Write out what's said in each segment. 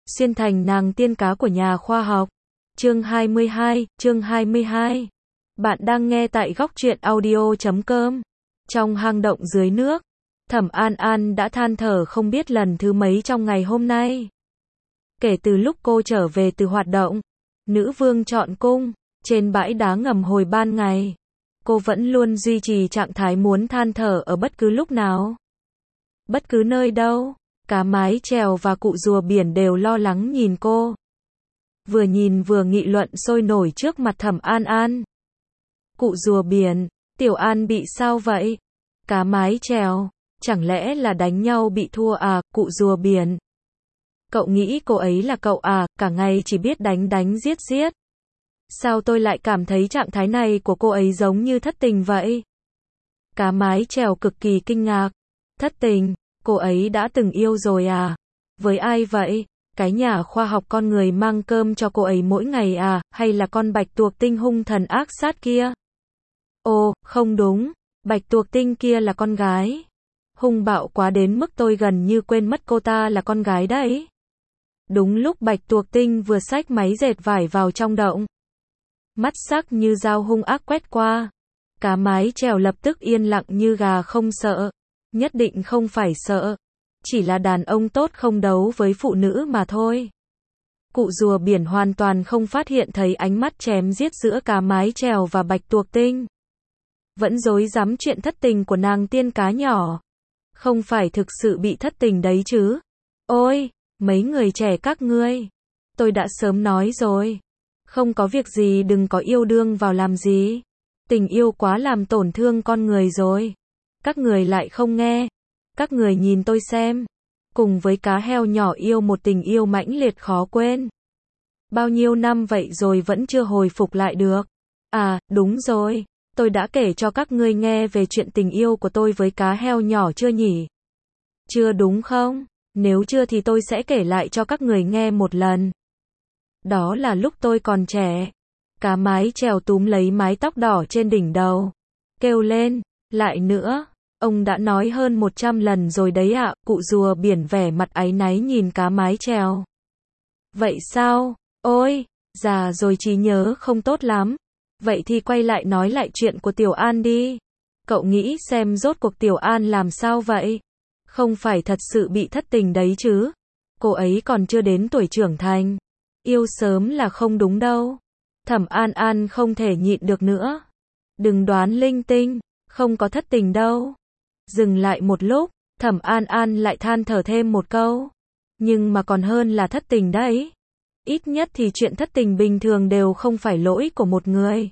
xuyên thành nàng tiên cá của nhà khoa học. Chương 22. Bạn đang nghe tại góc truyện audio.com. Trong hang động dưới nước, Thẩm An An đã than thở không biết lần thứ mấy trong ngày hôm nay. Kể từ lúc cô trở về từ hoạt động Nữ Vương Chọn Cung trên bãi đá ngầm hồi ban ngày, cô vẫn luôn duy trì trạng thái muốn than thở ở bất cứ lúc nào, bất cứ nơi đâu. Cá mái chèo và cụ rùa biển đều lo lắng nhìn cô, vừa nhìn vừa nghị luận sôi nổi trước mặt Thẩm An An. Cụ rùa biển, Tiểu An bị sao vậy? Cá mái chèo, chẳng lẽ là đánh nhau bị thua à? Cụ rùa biển, cậu nghĩ cô ấy là cậu à? Cả ngày chỉ biết đánh giết. Sao tôi lại cảm thấy trạng thái này của cô ấy giống như thất tình vậy? Cá mái chèo cực kỳ kinh ngạc. Thất tình? Cô ấy đã từng yêu rồi à? Với ai vậy? Cái nhà khoa học con người mang cơm cho cô ấy mỗi ngày à? Hay là con bạch tuộc tinh hung thần ác sát kia? Ồ, không đúng. Bạch tuộc tinh kia là con gái. Hung bạo quá đến mức tôi gần như quên mất cô ta là con gái đấy. Đúng lúc bạch tuộc tinh vừa xách máy dệt vải vào trong động, mắt sắc như dao hung ác quét qua, cá mái chèo lập tức yên lặng như gà không sợ. Nhất định không phải sợ, chỉ là đàn ông tốt không đấu với phụ nữ mà thôi. Cụ rùa biển hoàn toàn không phát hiện thấy ánh mắt chém giết giữa cá mái chèo và bạch tuộc tinh. Vẫn rối rắm chuyện thất tình của nàng tiên cá nhỏ. Không phải thực sự bị thất tình đấy chứ? Ôi, mấy người trẻ các ngươi, tôi đã sớm nói rồi, không có việc gì đừng có yêu đương vào làm gì. Tình yêu quá làm tổn thương con người rồi. Các người lại không nghe. Các người nhìn tôi xem. Cùng với cá heo nhỏ yêu một tình yêu mãnh liệt khó quên. Bao nhiêu năm vậy rồi vẫn chưa hồi phục lại được. À, đúng rồi. Tôi đã kể cho các ngươi nghe về chuyện tình yêu của tôi với cá heo nhỏ chưa nhỉ? Chưa đúng không? Nếu chưa thì tôi sẽ kể lại cho các người nghe một lần. Đó là lúc tôi còn trẻ. Cá mái chèo túm lấy mái tóc đỏ trên đỉnh đầu, kêu lên, lại nữa. Ông đã nói hơn 100 lần rồi đấy ạ. Cụ rùa biển vẻ mặt áy náy nhìn cá mái chèo. Vậy sao? Ôi, già rồi trí nhớ không tốt lắm. Vậy thì quay lại nói lại chuyện của Tiểu An đi. Cậu nghĩ xem rốt cuộc Tiểu An làm sao vậy? Không phải thật sự bị thất tình đấy chứ? Cô ấy còn chưa đến tuổi trưởng thành. Yêu sớm là không đúng đâu. Thẩm An An không thể nhịn được nữa. Đừng đoán linh tinh, không có thất tình đâu. Dừng lại một lúc, Thẩm An An lại than thở thêm một câu. Nhưng mà còn hơn là thất tình đấy. Ít nhất thì chuyện thất tình bình thường đều không phải lỗi của một người.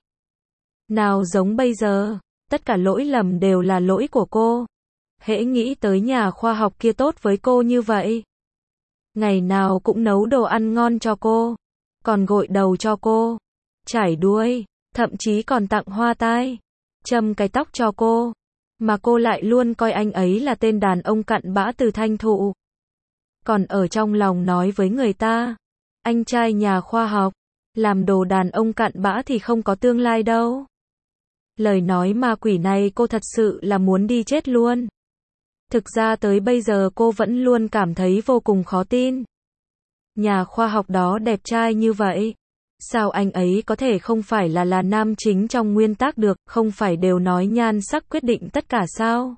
Nào giống bây giờ, tất cả lỗi lầm đều là lỗi của cô. Hễ nghĩ tới nhà khoa học kia tốt với cô như vậy. Ngày nào cũng nấu đồ ăn ngon cho cô. Còn gội đầu cho cô. Chải đuôi, thậm chí còn tặng hoa tai, châm cái tóc cho cô. Mà cô lại luôn coi anh ấy là tên đàn ông cặn bã từ Thanh Thụ. Còn ở trong lòng nói với người ta, anh trai nhà khoa học, làm đồ đàn ông cặn bã thì không có tương lai đâu. Lời nói ma quỷ này cô thật sự là muốn đi chết luôn. Thực ra tới bây giờ cô vẫn luôn cảm thấy vô cùng khó tin. Nhà khoa học đó đẹp trai như vậy. Sao anh ấy có thể không phải là nam chính trong nguyên tắc được, không phải đều nói nhan sắc quyết định tất cả sao?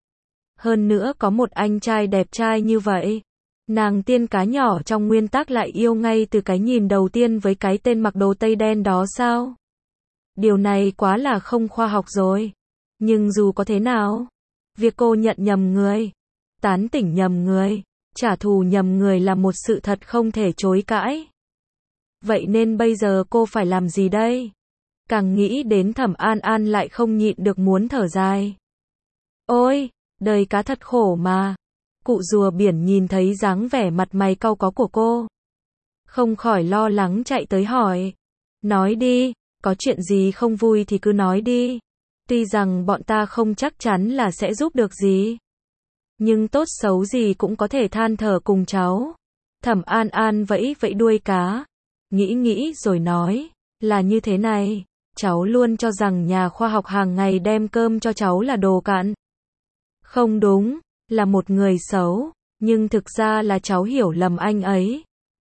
Hơn nữa có một anh trai đẹp trai như vậy, nàng tiên cá nhỏ trong nguyên tắc lại yêu ngay từ cái nhìn đầu tiên với cái tên mặc đồ tây đen đó sao? Điều này quá là không khoa học rồi. Nhưng dù có thế nào, việc cô nhận nhầm người, tán tỉnh nhầm người, trả thù nhầm người là một sự thật không thể chối cãi. Vậy nên bây giờ cô phải làm gì đây? Càng nghĩ đến Thẩm An An lại không nhịn được muốn thở dài. Ôi, đời cá thật khổ mà. Cụ rùa biển nhìn thấy dáng vẻ mặt mày cau có của cô, không khỏi lo lắng chạy tới hỏi. Nói đi, có chuyện gì không vui thì cứ nói đi. Tuy rằng bọn ta không chắc chắn là sẽ giúp được gì, nhưng tốt xấu gì cũng có thể than thở cùng cháu. Thẩm An An vẫy vẫy đuôi cá. Nghĩ rồi nói, là như thế này, cháu luôn cho rằng nhà khoa học hàng ngày đem cơm cho cháu là đồ cặn. Không đúng, là một người xấu, nhưng thực ra là cháu hiểu lầm anh ấy.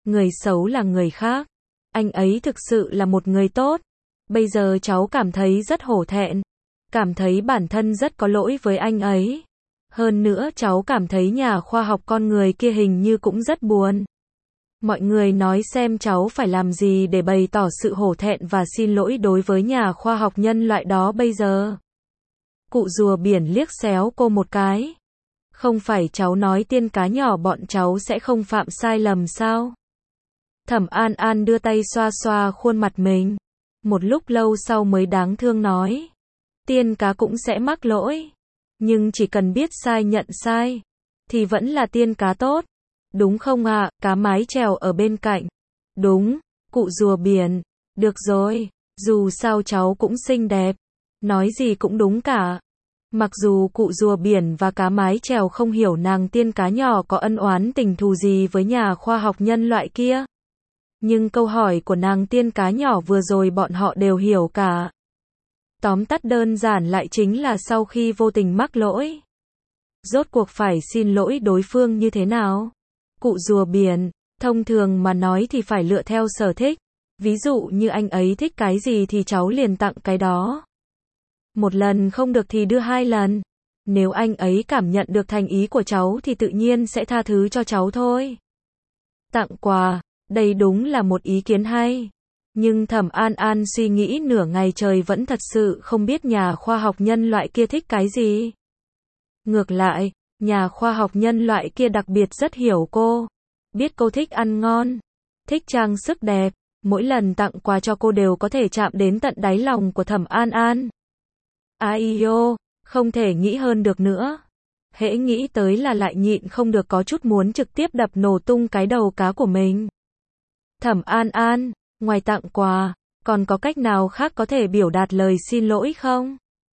người xấu là người khác. Anh ấy thực sự là một người tốt. Bây giờ cháu cảm thấy rất hổ thẹn. Cảm thấy bản thân rất có lỗi với anh ấy. Hơn nữa cháu cảm thấy nhà khoa học con người kia hình như cũng rất buồn. Mọi người nói xem cháu phải làm gì để bày tỏ sự hổ thẹn và xin lỗi đối với nhà khoa học nhân loại đó bây giờ. Cụ rùa biển liếc xéo cô một cái. Không phải cháu nói tiên cá nhỏ bọn cháu sẽ không phạm sai lầm sao? Thẩm An An đưa tay xoa xoa khuôn mặt mình. Một lúc lâu sau mới đáng thương nói. Tiên cá cũng sẽ mắc lỗi. Nhưng chỉ cần biết sai nhận sai. Thì vẫn là tiên cá tốt. Đúng không ạ? Cá mái chèo ở bên cạnh. Đúng, cụ rùa biển. Được rồi, dù sao cháu cũng xinh đẹp. Nói gì cũng đúng cả. Mặc dù cụ rùa biển và cá mái chèo không hiểu nàng tiên cá nhỏ có ân oán tình thù gì với nhà khoa học nhân loại kia. Nhưng câu hỏi của nàng tiên cá nhỏ vừa rồi bọn họ đều hiểu cả. Tóm tắt đơn giản lại chính là sau khi vô tình mắc lỗi. Rốt cuộc phải xin lỗi đối phương như thế nào? Cụ rùa biển, thông thường mà nói thì phải lựa theo sở thích. Ví dụ như anh ấy thích cái gì thì cháu liền tặng cái đó. Một lần không được thì đưa 2 lần. Nếu anh ấy cảm nhận được thành ý của cháu thì tự nhiên sẽ tha thứ cho cháu thôi. Tặng quà, đây đúng là một ý kiến hay. Nhưng Thẩm An An suy nghĩ nửa ngày trời vẫn thật sự không biết nhà khoa học nhân loại kia thích cái gì. Ngược lại, nhà khoa học nhân loại kia đặc biệt rất hiểu cô. Biết cô thích ăn ngon, thích trang sức đẹp. Mỗi lần tặng quà cho cô đều có thể chạm đến tận đáy lòng của Thẩm An An. Ai không thể nghĩ hơn được nữa. Hễ nghĩ tới là lại nhịn không được có chút muốn trực tiếp đập nổ tung cái đầu cá của mình. Thẩm An An, ngoài tặng quà, còn có cách nào khác có thể biểu đạt lời xin lỗi không?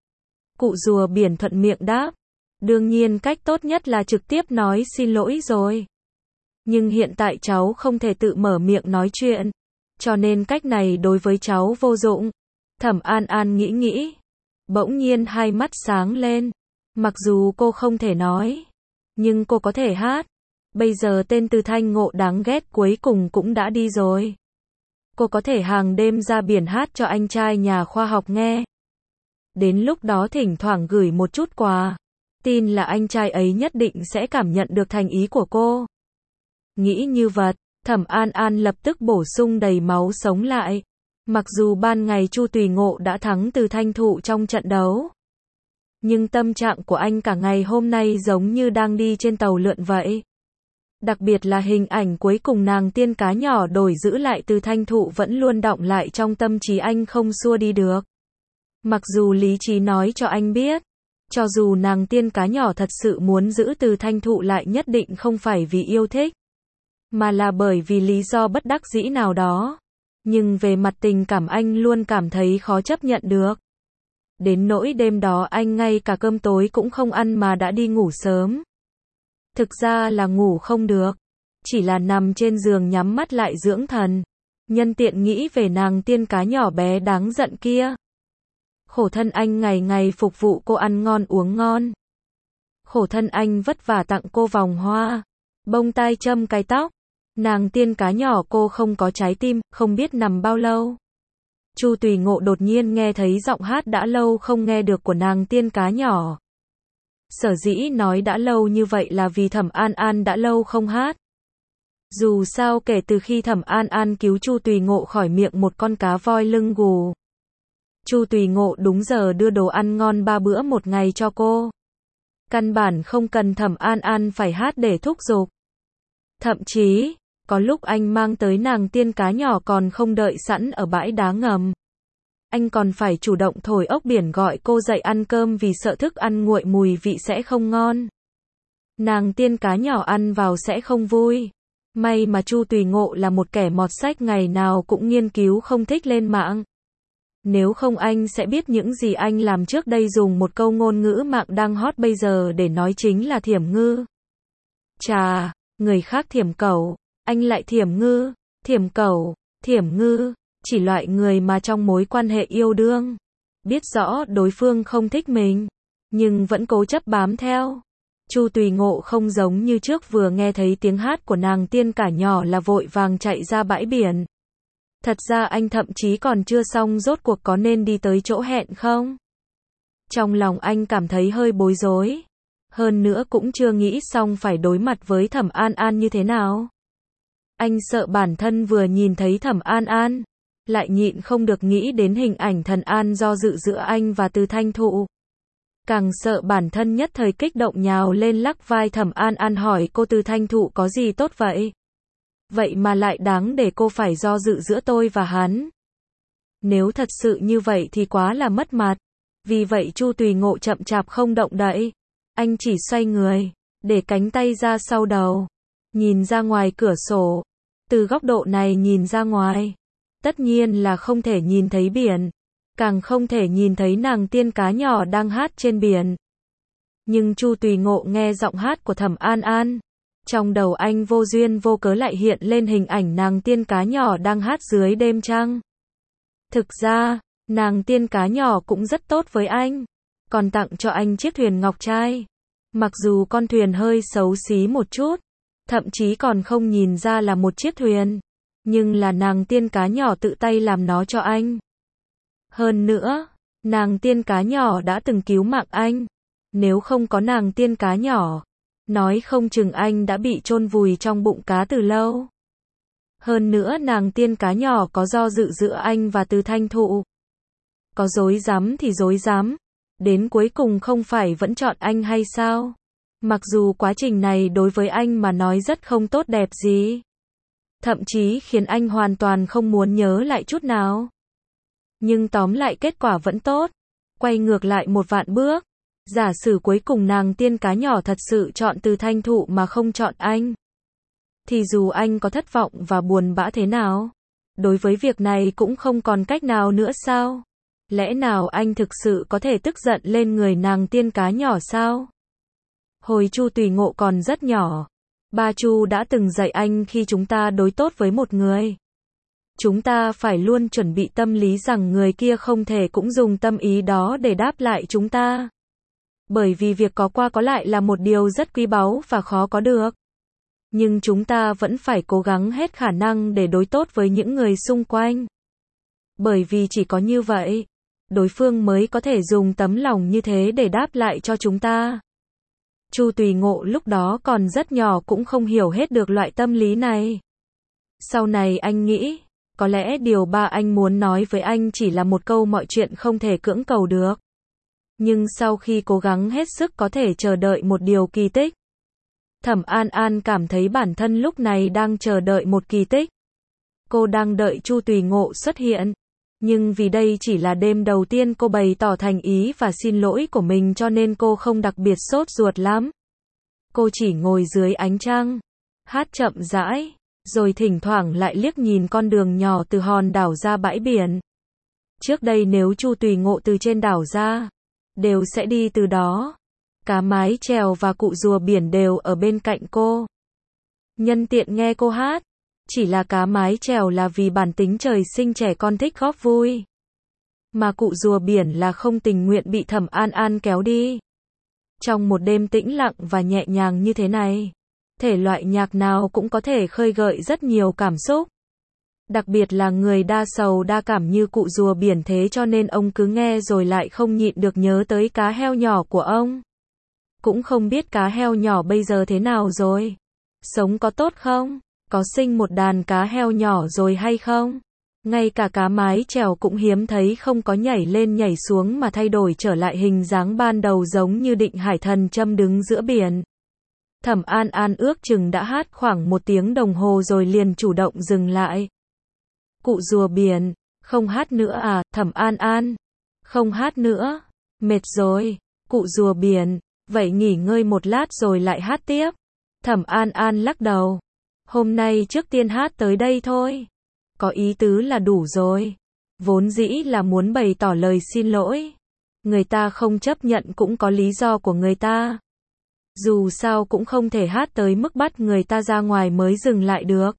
Cụ rùa biển thuận miệng đáp. Đương nhiên cách tốt nhất là trực tiếp nói xin lỗi rồi. Nhưng hiện tại cháu không thể tự mở miệng nói chuyện. Cho nên cách này đối với cháu vô dụng. Thẩm An An nghĩ. Bỗng nhiên hai mắt sáng lên. Mặc dù cô không thể nói. Nhưng cô có thể hát. Bây giờ tên Từ Thanh Ngộ đáng ghét cuối cùng cũng đã đi rồi. Cô có thể hàng đêm ra biển hát cho anh trai nhà khoa học nghe. Đến lúc đó thỉnh thoảng gửi một chút quà. Tin là anh trai ấy nhất định sẽ cảm nhận được thành ý của cô. Nghĩ như vậy, Thẩm An An lập tức bổ sung đầy máu sống lại. Mặc dù ban ngày Chu Tùy Ngộ đã thắng Từ Thanh Thụ trong trận đấu. Nhưng tâm trạng của anh cả ngày hôm nay giống như đang đi trên tàu lượn vậy. Đặc biệt là hình ảnh cuối cùng nàng tiên cá nhỏ đổi giữ lại Từ Thanh Thụ vẫn luôn đọng lại trong tâm trí anh không xua đi được. Mặc dù lý trí nói cho anh biết, cho dù nàng tiên cá nhỏ thật sự muốn giữ Từ Thanh Thụ lại nhất định không phải vì yêu thích, mà là bởi vì lý do bất đắc dĩ nào đó. Nhưng về mặt tình cảm anh luôn cảm thấy khó chấp nhận được. Đến nỗi đêm đó anh ngay cả cơm tối cũng không ăn mà đã đi ngủ sớm. Thực ra là ngủ không được, chỉ là nằm trên giường nhắm mắt lại dưỡng thần. Nhân tiện nghĩ về nàng tiên cá nhỏ bé đáng giận kia. Khổ thân anh ngày ngày phục vụ cô ăn ngon uống ngon. Khổ thân anh vất vả tặng cô vòng hoa, bông tai châm cài tóc. Nàng tiên cá nhỏ cô không có trái tim, không biết nằm bao lâu. Chu Tùy Ngộ đột nhiên nghe thấy giọng hát đã lâu không nghe được của nàng tiên cá nhỏ. Sở dĩ nói đã lâu như vậy là vì Thẩm An An đã lâu không hát. Dù sao kể từ khi Thẩm An An cứu Chu Tùy Ngộ khỏi miệng một con cá voi lưng gù, Chu Tùy Ngộ đúng giờ đưa đồ ăn ngon 3 bữa một ngày cho cô. Căn bản không cần Thẩm An An phải hát để thúc giục. Thậm chí, có lúc anh mang tới nàng tiên cá nhỏ còn không đợi sẵn ở bãi đá ngầm. Anh còn phải chủ động thổi ốc biển gọi cô dậy ăn cơm vì sợ thức ăn nguội mùi vị sẽ không ngon. Nàng tiên cá nhỏ ăn vào sẽ không vui. May mà Chu Tùy Ngộ là một kẻ mọt sách ngày nào cũng nghiên cứu không thích lên mạng. Nếu không anh sẽ biết những gì anh làm trước đây dùng một câu ngôn ngữ mạng đang hot bây giờ để nói chính là thiểm ngư. Chà, người khác thiểm cẩu, anh lại thiểm ngư, thiểm cẩu, thiểm ngư, chỉ loại người mà trong mối quan hệ yêu đương, biết rõ đối phương không thích mình, nhưng vẫn cố chấp bám theo. Chu Tùy Ngộ không giống như trước vừa nghe thấy tiếng hát của nàng tiên cả nhỏ là vội vàng chạy ra bãi biển. Thật ra anh thậm chí còn chưa xong rốt cuộc có nên đi tới chỗ hẹn không? Trong lòng anh cảm thấy hơi bối rối. Hơn nữa cũng chưa nghĩ xong phải đối mặt với Thẩm An An như thế nào. Anh sợ bản thân vừa nhìn thấy Thẩm An An, lại nhịn không được nghĩ đến hình ảnh Thần An do dự giữa anh và Từ Thanh Thụ. Càng sợ bản thân nhất thời kích động nhào lên lắc vai Thẩm An An hỏi cô Từ Thanh Thụ có gì tốt vậy? Vậy mà lại đáng để cô phải do dự giữa tôi và hắn. Nếu thật sự như vậy thì quá là mất mặt. Vì vậy Chu Tùy Ngộ chậm chạp không động đậy. Anh chỉ xoay người, để cánh tay ra sau đầu, nhìn ra ngoài cửa sổ. Từ góc độ này nhìn ra ngoài, tất nhiên là không thể nhìn thấy biển, càng không thể nhìn thấy nàng tiên cá nhỏ đang hát trên biển. Nhưng Chu Tùy Ngộ nghe giọng hát của Thẩm An An, trong đầu anh vô duyên vô cớ lại hiện lên hình ảnh nàng tiên cá nhỏ đang hát dưới đêm trăng. Thực ra, nàng tiên cá nhỏ cũng rất tốt với anh, còn tặng cho anh chiếc thuyền ngọc trai. Mặc dù con thuyền hơi xấu xí một chút, thậm chí còn không nhìn ra là một chiếc thuyền, nhưng là nàng tiên cá nhỏ tự tay làm nó cho anh. Hơn nữa, nàng tiên cá nhỏ đã từng cứu mạng anh. Nếu không có nàng tiên cá nhỏ, nói không chừng anh đã bị chôn vùi trong bụng cá từ lâu. Hơn nữa nàng tiên cá nhỏ có do dự giữa anh và Từ Thanh Thụ. Có dối dám thì dối dám, đến cuối cùng không phải vẫn chọn anh hay sao? Mặc dù quá trình này đối với anh mà nói rất không tốt đẹp gì. Thậm chí khiến anh hoàn toàn không muốn nhớ lại chút nào. Nhưng tóm lại kết quả vẫn tốt. Quay ngược lại một vạn bước. Giả sử cuối cùng nàng tiên cá nhỏ thật sự chọn Từ Thanh Thụ mà không chọn anh. Thì dù anh có thất vọng và buồn bã thế nào, đối với việc này cũng không còn cách nào nữa sao? Lẽ nào anh thực sự có thể tức giận lên người nàng tiên cá nhỏ sao? Hồi Chu Tùy Ngộ còn rất nhỏ, ba Chu đã từng dạy anh khi chúng ta đối tốt với một người, chúng ta phải luôn chuẩn bị tâm lý rằng người kia không thể cũng dùng tâm ý đó để đáp lại chúng ta. Bởi vì việc có qua có lại là một điều rất quý báu và khó có được. Nhưng chúng ta vẫn phải cố gắng hết khả năng để đối tốt với những người xung quanh. Bởi vì chỉ có như vậy, đối phương mới có thể dùng tấm lòng như thế để đáp lại cho chúng ta. Chu Tùy Ngộ lúc đó còn rất nhỏ cũng không hiểu hết được loại tâm lý này. Sau này anh nghĩ, có lẽ điều ba anh muốn nói với anh chỉ là một câu mọi chuyện không thể cưỡng cầu được. Nhưng sau khi cố gắng hết sức có thể chờ đợi một điều kỳ tích. Thẩm An An cảm thấy bản thân lúc này đang chờ đợi một kỳ tích. Cô đang đợi Chu Tùy Ngộ xuất hiện. Nhưng vì đây chỉ là đêm đầu tiên cô bày tỏ thành ý và xin lỗi của mình cho nên cô không đặc biệt sốt ruột lắm. Cô chỉ ngồi dưới ánh trăng, hát chậm rãi, rồi thỉnh thoảng lại liếc nhìn con đường nhỏ từ hòn đảo ra bãi biển. Trước đây nếu Chu Tùy Ngộ từ trên đảo ra, đều sẽ đi từ đó. Cá mái chèo và cụ rùa biển đều ở bên cạnh cô. Nhân tiện nghe cô hát. Chỉ là cá mái chèo là vì bản tính trời sinh trẻ con thích góp vui. Mà cụ rùa biển là không tình nguyện bị Thẩm An An kéo đi. Trong một đêm tĩnh lặng và nhẹ nhàng như thế này, thể loại nhạc nào cũng có thể khơi gợi rất nhiều cảm xúc. Đặc biệt là người đa sầu đa cảm như cụ rùa biển, thế cho nên ông cứ nghe rồi lại không nhịn được nhớ tới cá heo nhỏ của ông. Cũng không biết cá heo nhỏ bây giờ thế nào rồi. Sống có tốt không? Có sinh một đàn cá heo nhỏ rồi hay không? Ngay cả cá mái chèo cũng hiếm thấy không có nhảy lên nhảy xuống mà thay đổi trở lại hình dáng ban đầu giống như Định Hải Thần Châm đứng giữa biển. Thẩm An An ước chừng đã hát khoảng 1 tiếng đồng hồ rồi liền chủ động dừng lại. Cụ rùa biển, không hát nữa à? Thẩm An An, không hát nữa, mệt rồi. Cụ rùa biển, vậy nghỉ ngơi một lát rồi lại hát tiếp. Thẩm An An lắc đầu. Hôm nay trước tiên hát tới đây thôi. Có ý tứ là đủ rồi. Vốn dĩ là muốn bày tỏ lời xin lỗi. Người ta không chấp nhận cũng có lý do của người ta. Dù sao cũng không thể hát tới mức bắt người ta ra ngoài mới dừng lại được.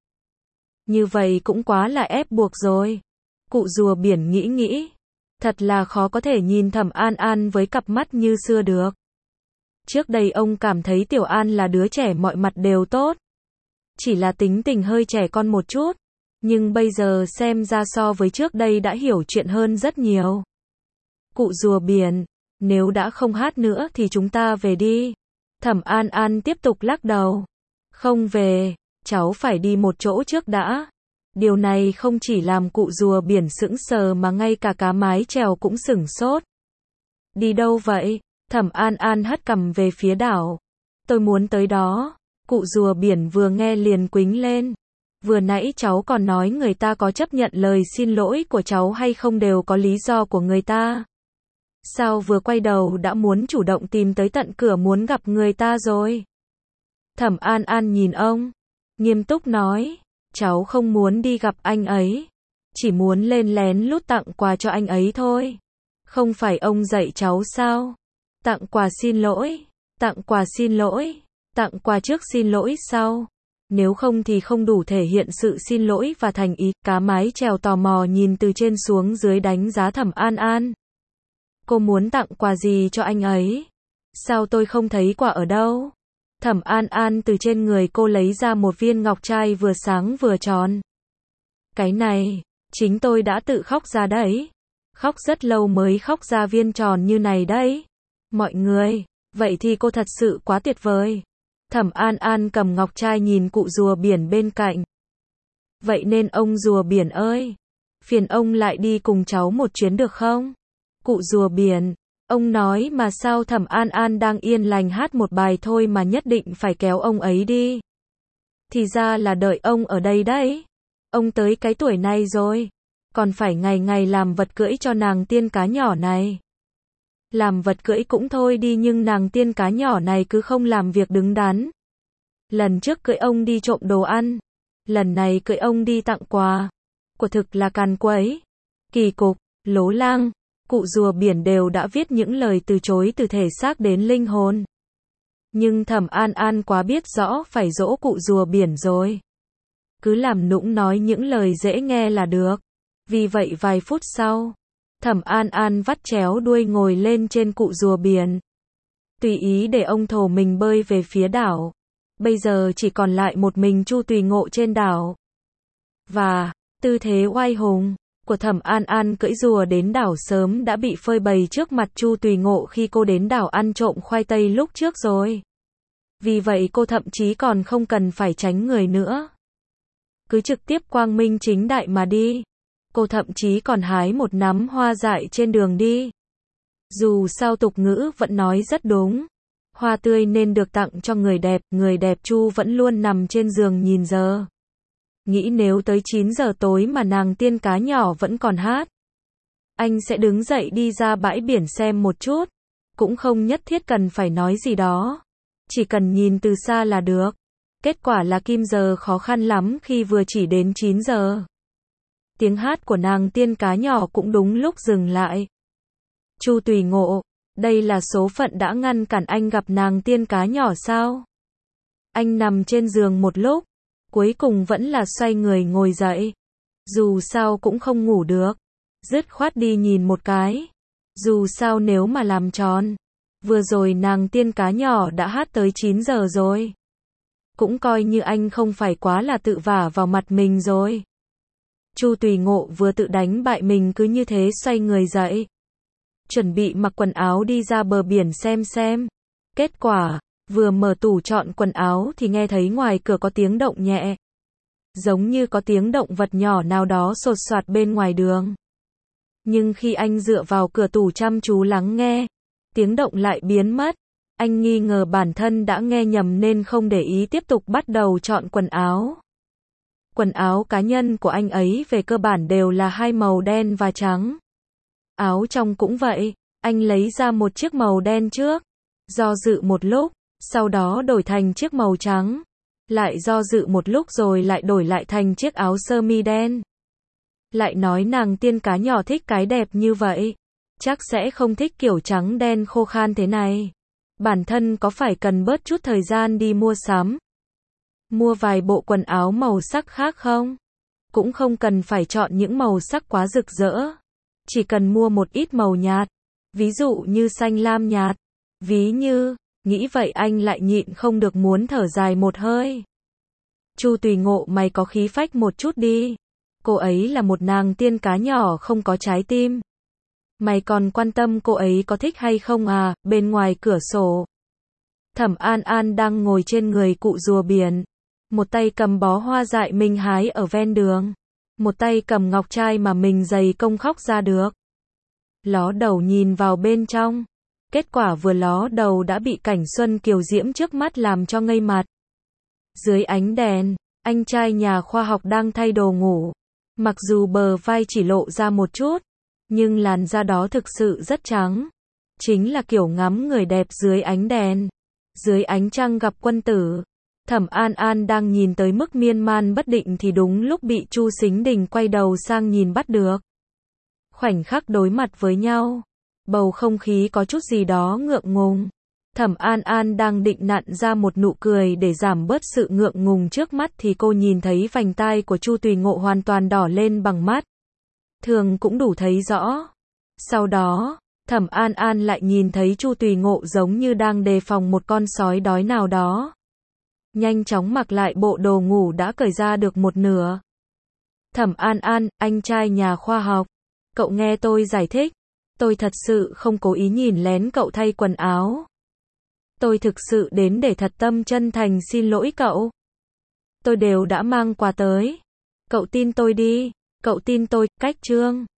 Như vậy cũng quá là ép buộc rồi. Cụ rùa biển nghĩ. Thật là khó có thể nhìn Thẩm An An với cặp mắt như xưa được. Trước đây ông cảm thấy Tiểu An là đứa trẻ mọi mặt đều tốt. Chỉ là tính tình hơi trẻ con một chút. Nhưng bây giờ xem ra so với trước đây đã hiểu chuyện hơn rất nhiều. Cụ rùa biển, nếu đã không hát nữa thì chúng ta về đi. Thẩm An An tiếp tục lắc đầu. Không về, cháu phải đi một chỗ trước đã. Điều này không chỉ làm cụ rùa biển sững sờ mà ngay cả cá mái chèo cũng sửng sốt. Đi đâu vậy? Thẩm An An hất cằm về phía đảo. Tôi muốn tới đó. Cụ rùa biển vừa nghe liền quýnh lên. Vừa nãy cháu còn nói người ta có chấp nhận lời xin lỗi của cháu hay không đều có lý do của người ta. Sao vừa quay đầu đã muốn chủ động tìm tới tận cửa muốn gặp người ta rồi? Thẩm An An nhìn ông, nghiêm túc nói, cháu không muốn đi gặp anh ấy, chỉ muốn lên lén lút tặng quà cho anh ấy thôi. Không phải ông dạy cháu sao? Tặng quà xin lỗi, tặng quà xin lỗi, tặng quà trước xin lỗi sau. Nếu không thì không đủ thể hiện sự xin lỗi và thành ý. Cá mái chèo tò mò nhìn từ trên xuống dưới đánh giá Thẩm An An. Cô muốn tặng quà gì cho anh ấy? Sao tôi không thấy quà ở đâu? Thẩm An An từ trên người cô lấy ra một viên ngọc trai vừa sáng vừa tròn. Cái này, chính tôi đã tự khóc ra đấy. Khóc rất lâu mới khóc ra viên tròn như này đấy. Mọi người, vậy thì cô thật sự quá tuyệt vời. Thẩm An An cầm ngọc trai nhìn cụ rùa biển bên cạnh. Vậy nên ông rùa biển ơi, phiền ông lại đi cùng cháu một chuyến được không? Cụ rùa biển, ông nói mà sao Thẩm An An đang yên lành hát một bài thôi mà nhất định phải kéo ông ấy đi. Thì ra là đợi ông ở đây đấy. Ông tới cái tuổi này rồi, còn phải ngày ngày làm vật cưỡi cho nàng tiên cá nhỏ này. Làm vật cưỡi cũng thôi đi nhưng nàng tiên cá nhỏ này cứ không làm việc đứng đắn. Lần trước cưỡi ông đi trộm đồ ăn, lần này cưỡi ông đi tặng quà. Quả thực là càn quấy, kỳ cục, lố lang. Cụ rùa biển đều đã viết những lời từ chối từ thể xác đến linh hồn. Nhưng Thẩm An An quá biết rõ phải dỗ cụ rùa biển rồi. Cứ làm nũng nói những lời dễ nghe là được. Vì vậy vài phút sau, Thẩm An An vắt chéo đuôi ngồi lên trên cụ rùa biển. Tùy ý để ông thổ mình bơi về phía đảo. Bây giờ chỉ còn lại một mình Chu Tùy Ngộ trên đảo. Và, tư thế oai hùng của Thẩm An An cưỡi rùa đến đảo sớm đã bị phơi bày trước mặt Chu Tùy Ngộ khi cô đến đảo ăn trộm khoai tây lúc trước rồi. Vì vậy cô thậm chí còn không cần phải tránh người nữa. Cứ trực tiếp quang minh chính đại mà đi. Cô thậm chí còn hái một nắm hoa dại trên đường đi. Dù sao tục ngữ vẫn nói rất đúng. Hoa tươi nên được tặng cho người đẹp Chu vẫn luôn nằm trên giường nhìn giờ. Nghĩ nếu tới 9 giờ tối mà nàng tiên cá nhỏ vẫn còn hát. Anh sẽ đứng dậy đi ra bãi biển xem một chút. Cũng không nhất thiết cần phải nói gì đó. Chỉ cần nhìn từ xa là được. Kết quả là Kim giờ khó khăn lắm khi vừa chỉ đến 9 giờ. Tiếng hát của nàng tiên cá nhỏ cũng đúng lúc dừng lại. Chu Tùy Ngộ, đây là số phận đã ngăn cản anh gặp nàng tiên cá nhỏ sao? Anh nằm trên giường một lúc, cuối cùng vẫn là xoay người ngồi dậy. Dù sao cũng không ngủ được, dứt khoát đi nhìn một cái. Dù sao nếu mà làm tròn, vừa rồi nàng tiên cá nhỏ đã hát tới 9 giờ rồi. Cũng coi như anh không phải quá là tự vả vào mặt mình rồi. Chu Tùy Ngộ vừa tự đánh bại mình cứ như thế xoay người dậy. Chuẩn bị mặc quần áo đi ra bờ biển xem. Kết quả, vừa mở tủ chọn quần áo thì nghe thấy ngoài cửa có tiếng động nhẹ. Giống như có tiếng động vật nhỏ nào đó sột soạt bên ngoài đường. Nhưng khi anh dựa vào cửa tủ chăm chú lắng nghe, tiếng động lại biến mất. Anh nghi ngờ bản thân đã nghe nhầm nên không để ý tiếp tục bắt đầu chọn quần áo. Quần áo cá nhân của anh ấy về cơ bản đều là hai màu đen và trắng. Áo trong cũng vậy, anh lấy ra một chiếc màu đen trước, do dự một lúc, sau đó đổi thành chiếc màu trắng, lại do dự một lúc rồi lại đổi lại thành chiếc áo sơ mi đen. Lại nói nàng tiên cá nhỏ thích cái đẹp như vậy, chắc sẽ không thích kiểu trắng đen khô khan thế này. Bản thân có phải cần bớt chút thời gian đi mua sắm, mua vài bộ quần áo màu sắc khác không? Cũng không cần phải chọn những màu sắc quá rực rỡ. Chỉ cần mua một ít màu nhạt, ví dụ như xanh lam nhạt, ví như Nghĩ vậy anh lại nhịn không được muốn thở dài một hơi. Chu Tùy Ngộ, mày có khí phách một chút đi. Cô ấy là một nàng tiên cá nhỏ không có trái tim. Mày còn quan tâm cô ấy có thích hay không à? Bên ngoài cửa sổ, Thẩm An An đang ngồi trên người cụ rùa biển. Một tay cầm bó hoa dại mình hái ở ven đường. Một tay cầm ngọc trai mà mình dày công khóc ra được. Ló đầu nhìn vào bên trong. Kết quả vừa ló đầu đã bị cảnh xuân kiều diễm trước mắt làm cho ngây mặt. Dưới ánh đèn, anh trai nhà khoa học đang thay đồ ngủ. Mặc dù bờ vai chỉ lộ ra một chút, nhưng làn da đó thực sự rất trắng. Chính là kiểu ngắm người đẹp dưới ánh đèn. Dưới ánh trăng gặp quân tử. Thẩm An An đang nhìn tới mức miên man bất định thì đúng lúc bị Chu Sính Đình quay đầu sang nhìn bắt được. Khoảnh khắc đối mặt với nhau, bầu không khí có chút gì đó ngượng ngùng. Thẩm An An đang định nặn ra một nụ cười để giảm bớt sự ngượng ngùng trước mắt thì cô nhìn thấy vành tai của Chu Tùy Ngộ hoàn toàn đỏ lên bằng mắt thường cũng đủ thấy rõ. Sau đó, Thẩm An An lại nhìn thấy Chu Tùy Ngộ giống như đang đề phòng một con sói đói nào đó. Nhanh chóng mặc lại bộ đồ ngủ đã cởi ra được một nửa. Thẩm An An, anh trai nhà khoa học, cậu nghe tôi giải thích. Tôi thật sự không cố ý nhìn lén cậu thay quần áo. Tôi thực sự đến để thật tâm chân thành xin lỗi cậu. Tôi đều đã mang quà tới. Cậu tin tôi đi, cậu tin tôi, cách chương.